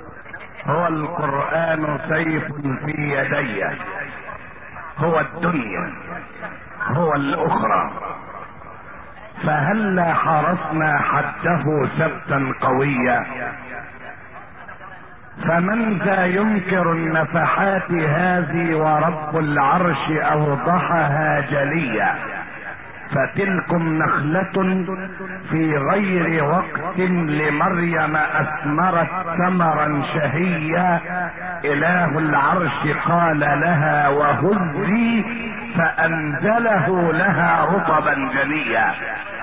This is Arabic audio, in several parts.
هو القرآن سيف في يدي، هو الدنيا، هو الأخرى، فهلا حرصنا حده سبتا قويا. فمن ذا ينكر النفحات هذه ورب العرش أوضحها جليا. فتلكم نخلة في غير وقت لمريم أثمرت ثمرا شهيا. إله العرش قال لها وهزي فأنزله لها رطبا جنيا.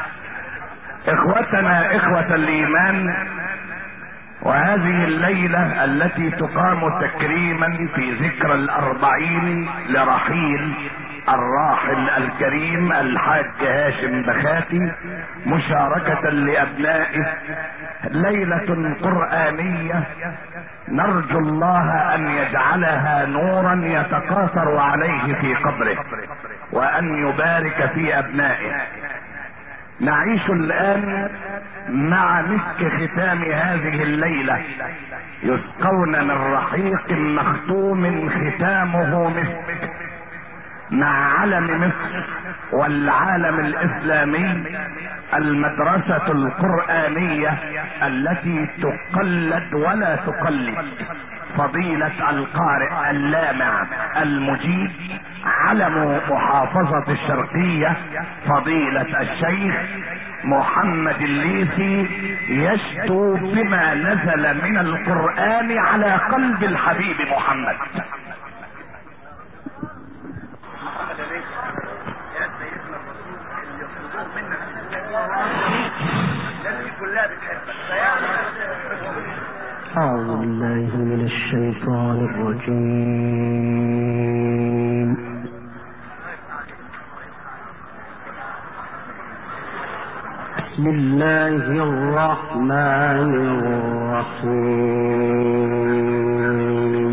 إخوتنا إخوة الإيمان، وهذه الليلة التي تقام تكريما في ذكرى 40 لرحيل الراحل الكريم الحاج هاشم بخاتي، مشاركة لأبنائه، ليلة قرآنية نرجو الله أن يجعلها نورا يتقاطر عليه في قبره وأن يبارك في أبنائه. نعيش الآن مع مسك ختام هذه الليلة، يسقون من رحيق مختوم ختامه مسك، مع علم مصر والعالم الإسلامي، المدرسة القرآنية التي تقلد ولا تقلد. فضيلة القارئ اللامع المجيد علم محافظة الشرقية فضيلة الشيخ محمد الليثي يشتو بما نزل من القرآن على قلب الحبيب محمد. أعوذ بالله من الشيطان الرجيم. بسم الله الرحمن الرحيم.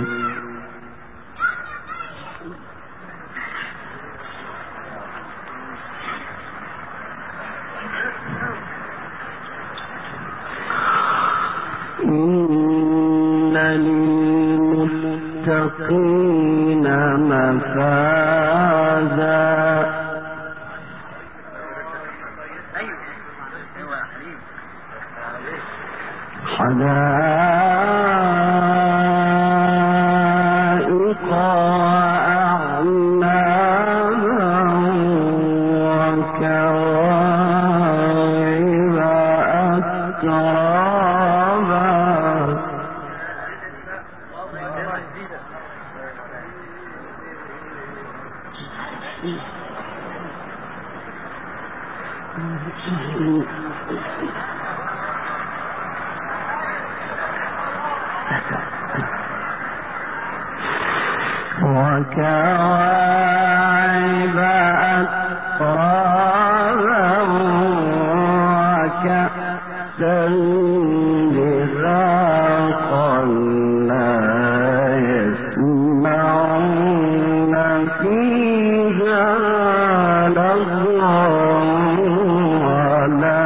إن للمتقين مفازا حدائق وأعنابا وكواعب أترابا. وكواعب أترابا وكأسا دهاقا لا يسمعون فيها لغوا ولا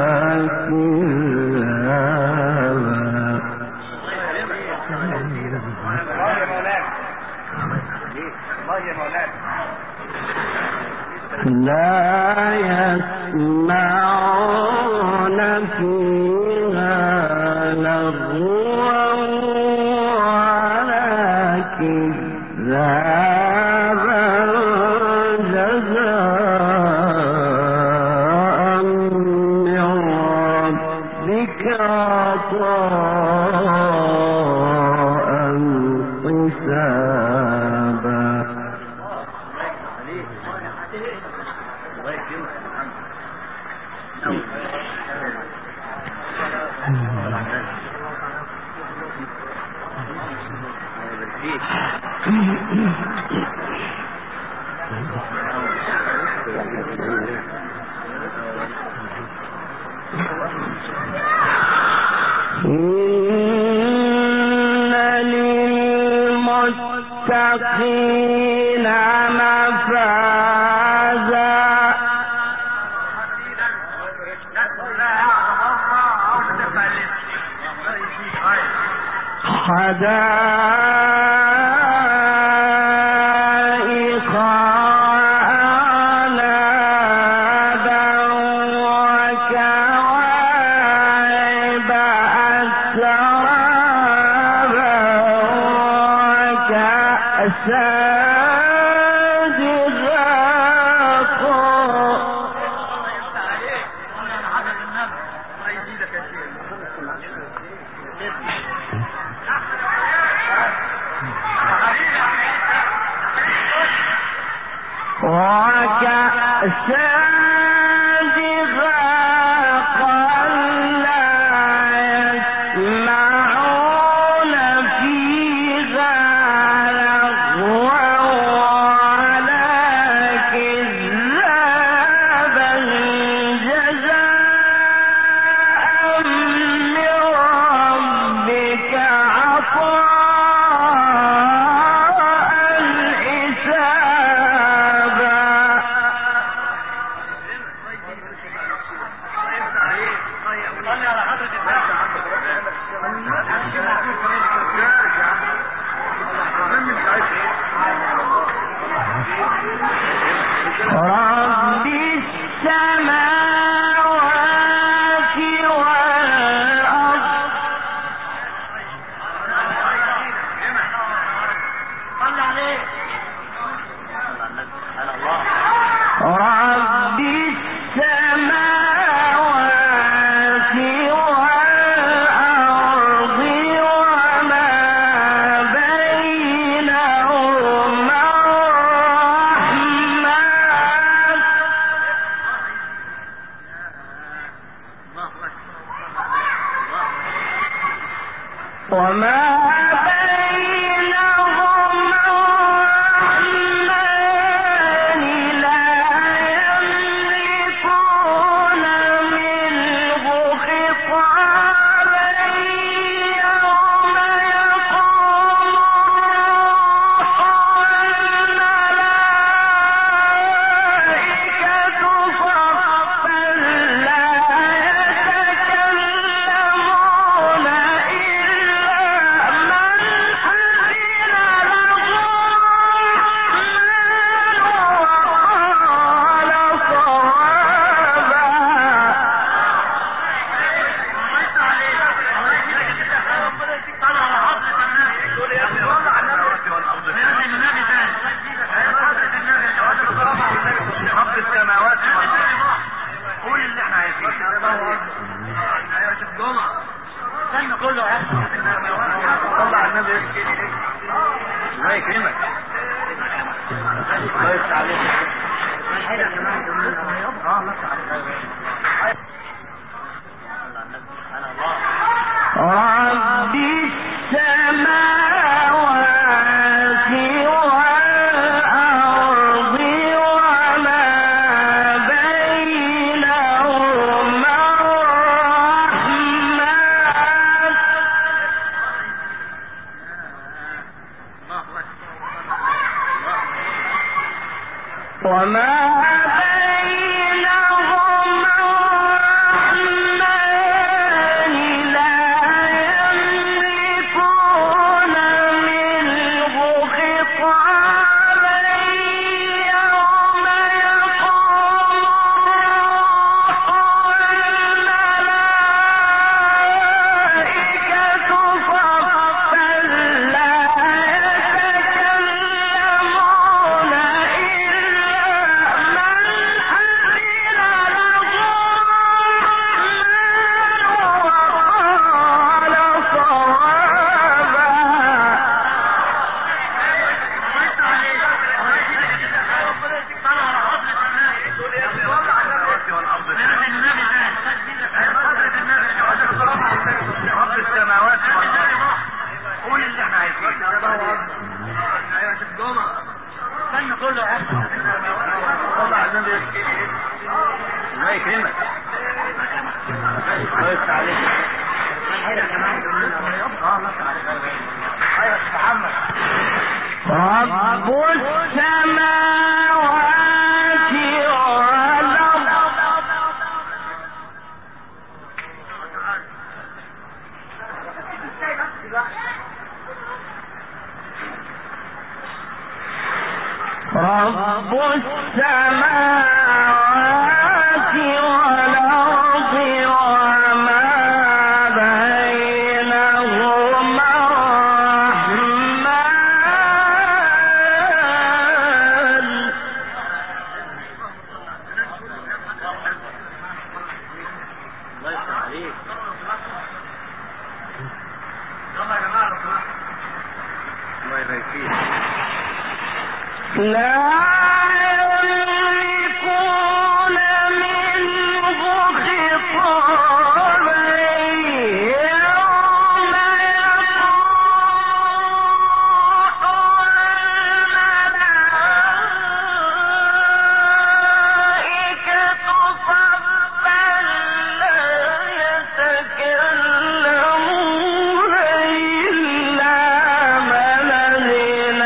لا يسمعون فيها لغوا ولا كذابا جزاء من ربك عطاء حسابا. إن للمتقين مفازا حدائق أعنابا وكواعب أترابا وكأسا رب السماوات والأرض وما بينهما الرحمن. لا يملكون منه خطابا يوم يقول الملائكة صفا لا يتكلمون إلا من أذن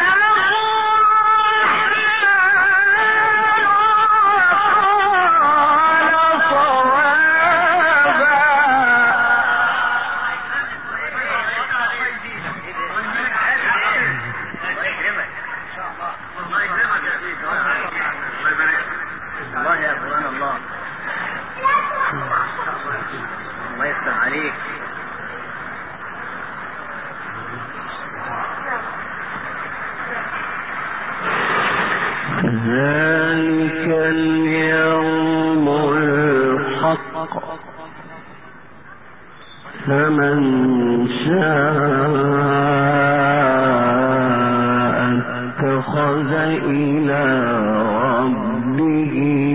ذلك اليوم الحق فمن شاء اتخذ إلى ربه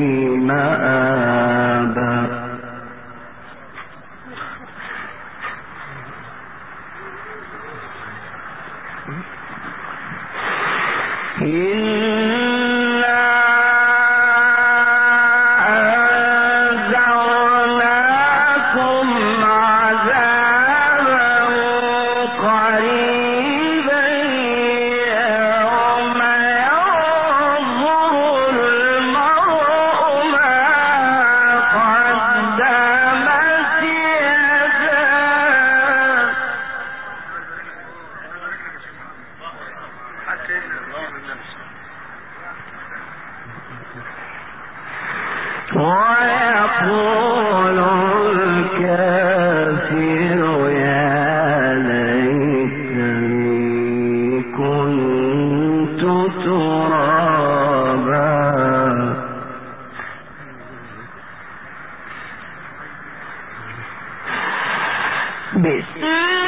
مآبا. ويقول الكافر يا ليتني كنت ترابا. بسم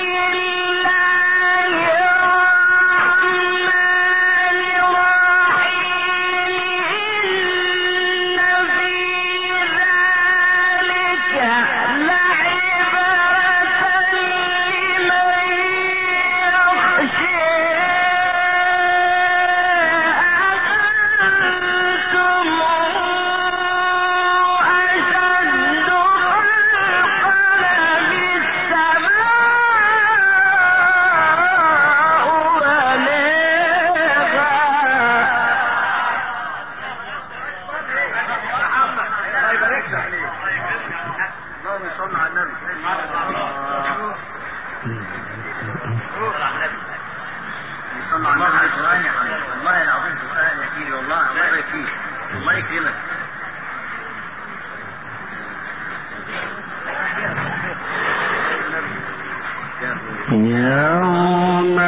يوم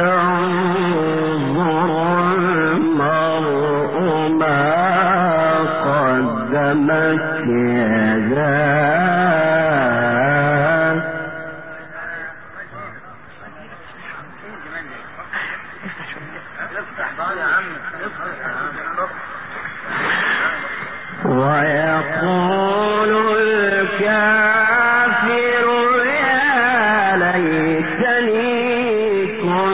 ينظر المرء ما قدمت يداه ويقول الكافر يا ليتني كنت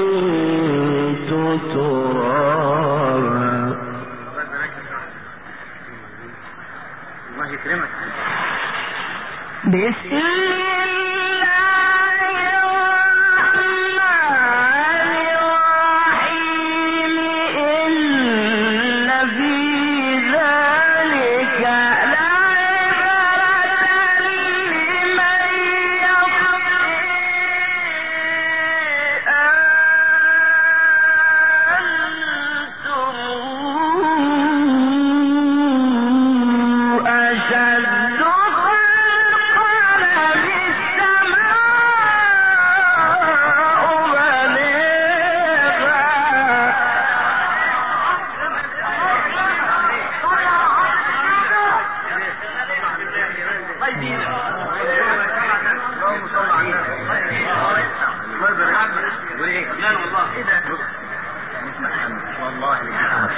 والله ايه ده؟ والله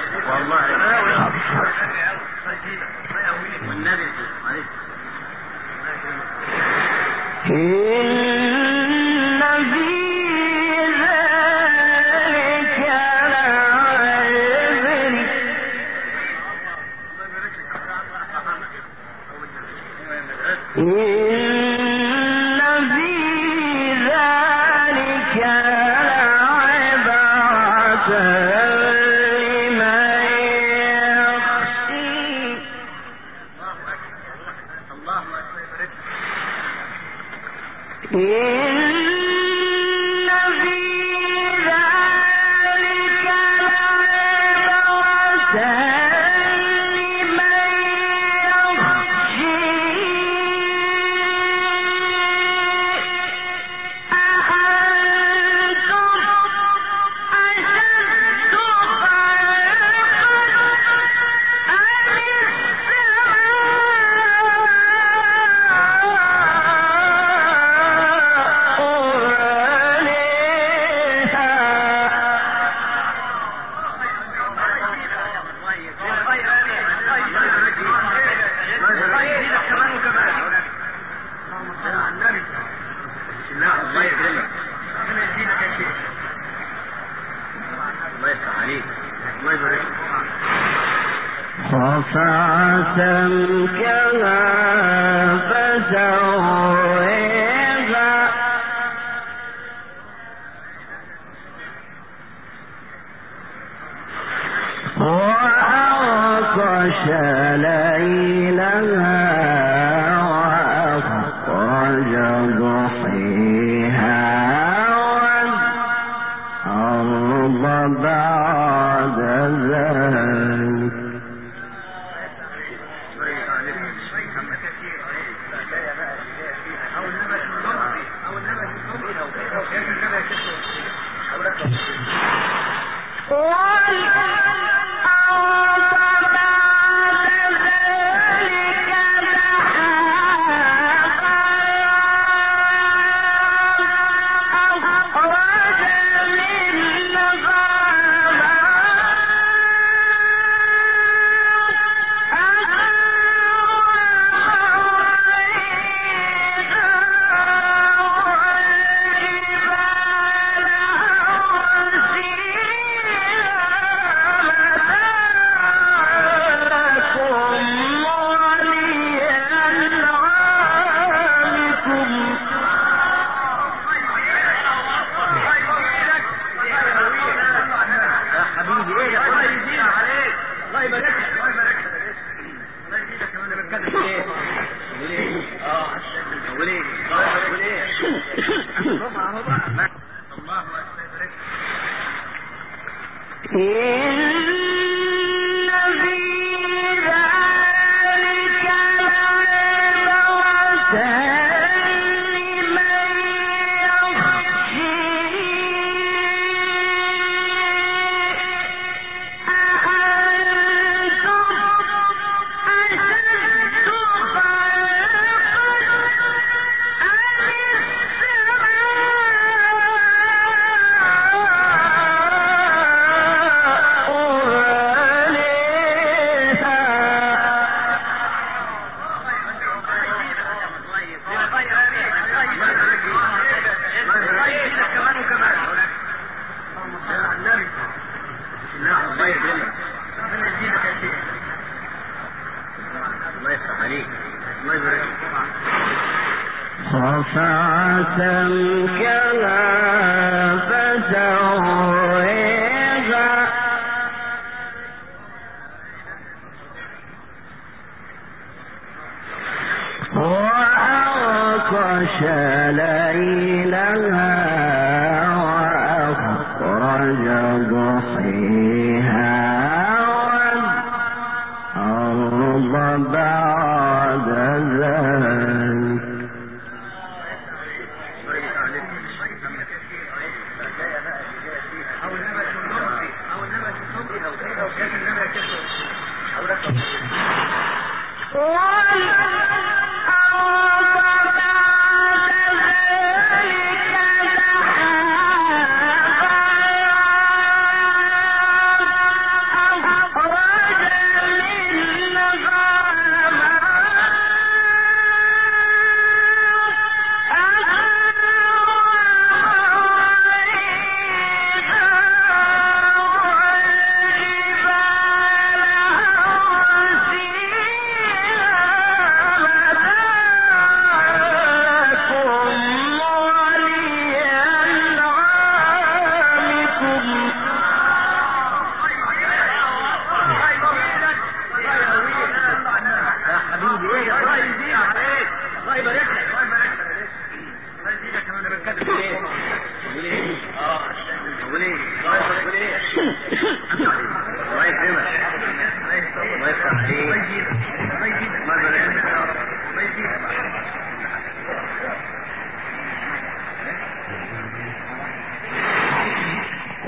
والنبي معلش.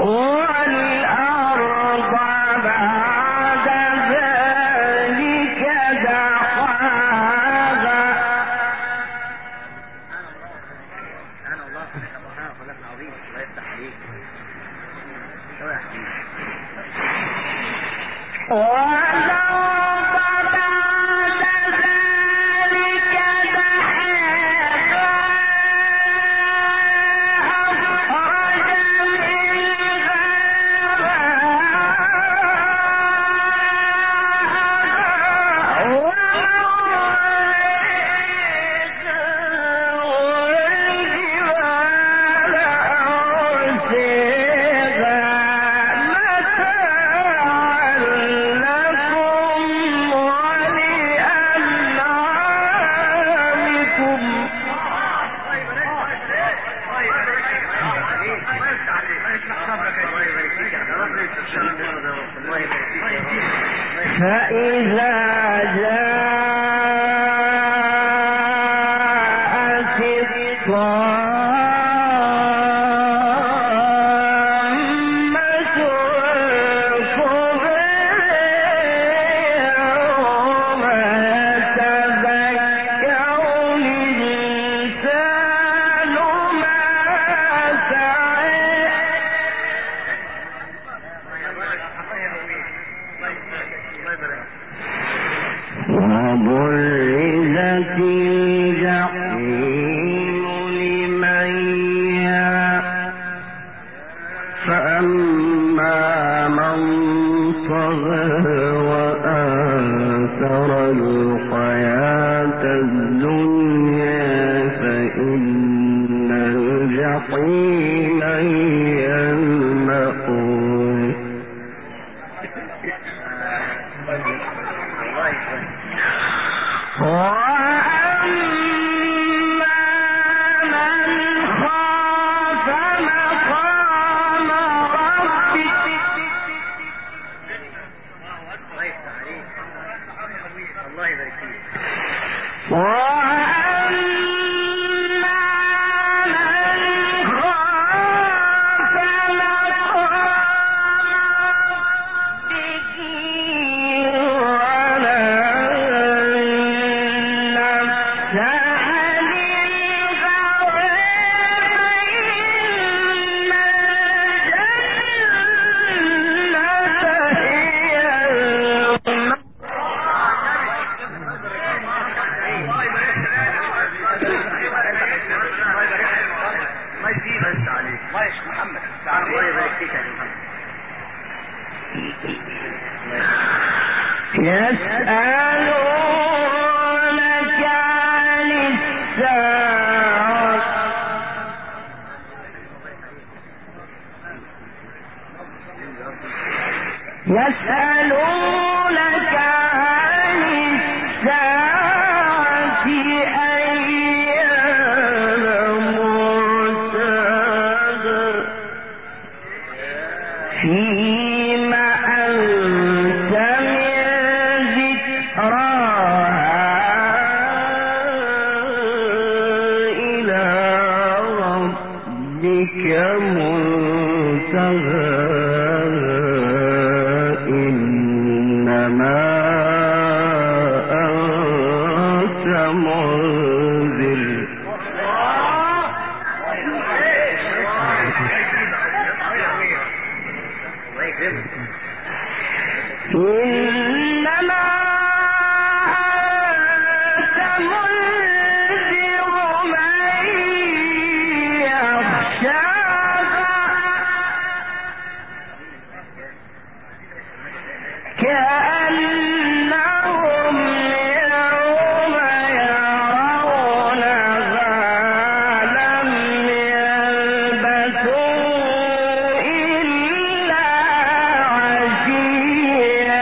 والأرض بعد ذلك دحاها سبحان الله خلق عظيم. الله يفتح عليك. شوية حبيبي. فإذا جاءت الطامة الكبرى يوم يتذكر الإنسان ما سعى وبرزت الجحيم لمن يرى فأما من طغى وآثر الحياة الدنيا فإن الجحيم هي المأوى وأما من خاف مقام ربه الله يبارك فيك. وأما من خاف مقام ربه الله يبارك فيك يا محمد. يسألونك عن الساعة يسألونك عن الساعة أيان مرساها فيما أنت من ذكراها إلى ربك منتهاها إنما أنت منذر إنما أنت منذر من يخشاها كأنهم يوم يرونها لم يلبثوا إلا عشية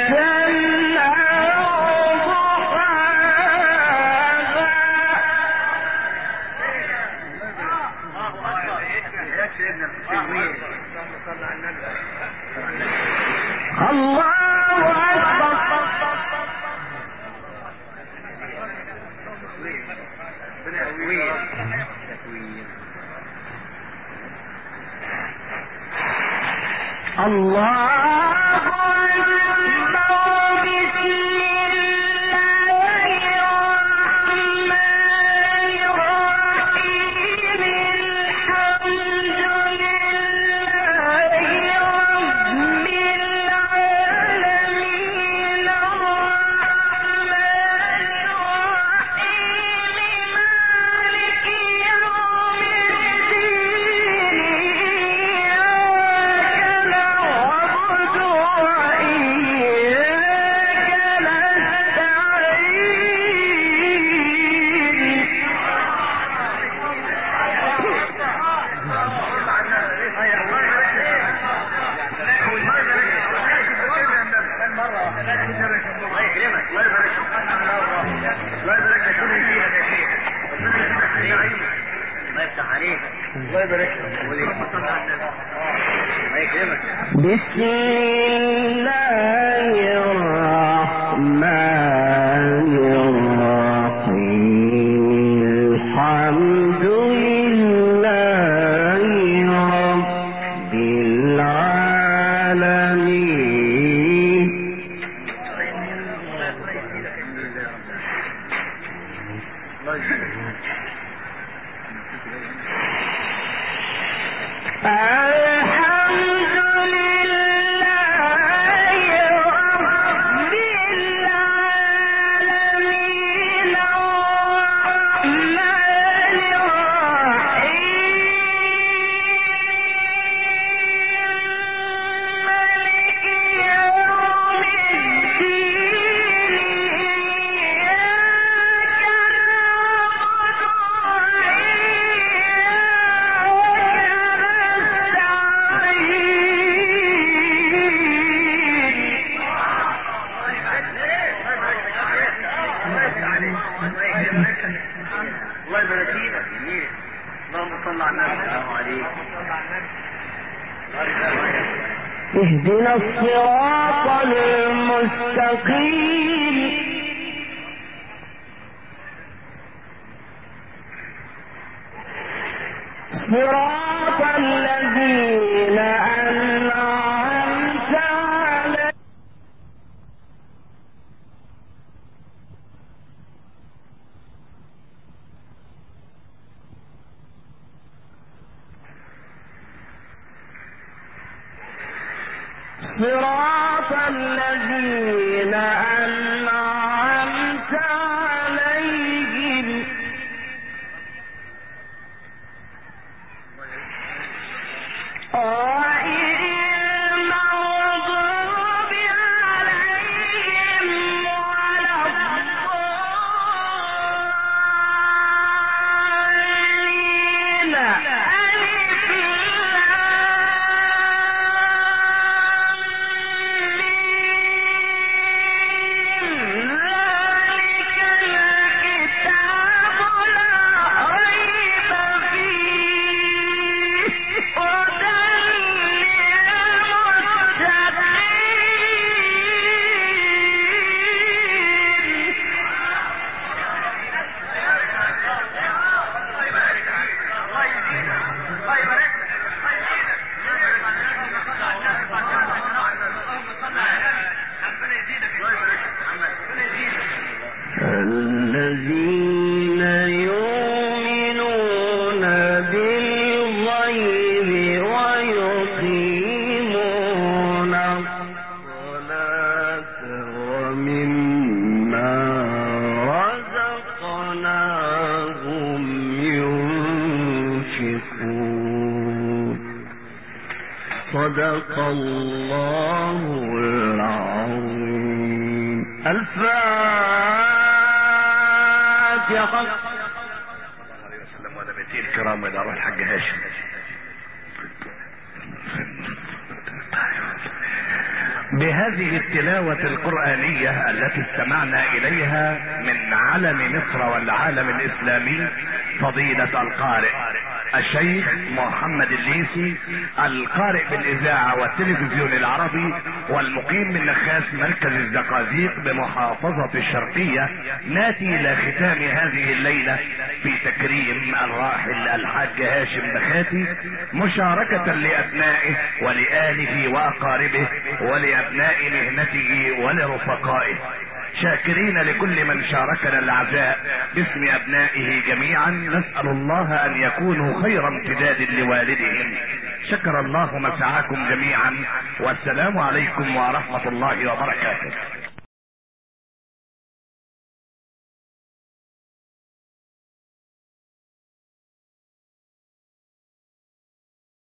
الله أكبر. بسم الله الرحمن الرحيم الحمد لله رب العالمين اهدنا الصراط المستقيم صراط الذين أنعمت عليهم صراط الذين أنعمت عليهم غير المغضوب عليهم ولا الضالين الذين يؤمنون بالغيب ويقيمون الصلاة ومما رزقناهم ينفقون صدق الله العظيم. الفاتحة. ودبتين الكرام الى روح الحاج هاشم. بهذه التلاوة القرآنية التي استمعنا اليها من علم مصر والعالم الاسلامي فضيلة القارئ الشيخ محمد الليثي القارئ بالاذاعة والتلفزيون العربي والمقيم من نخاس مركز الزقازيق بمحافظة الشرقية، ناتي الى ختام هذه الليلة في تكريم الراحل الحاج هاشم بخاتي، مشاركة لابنائه ولآله واقاربه ولابناء مهنته ولرفقائه، شاكرين لكل من شاركنا العزاء باسم ابنائه جميعا. نسأل الله ان يكونوا خير امتداد لوالدهم. شكر الله مسعاكم جميعا، والسلام عليكم ورحمة الله وبركاته.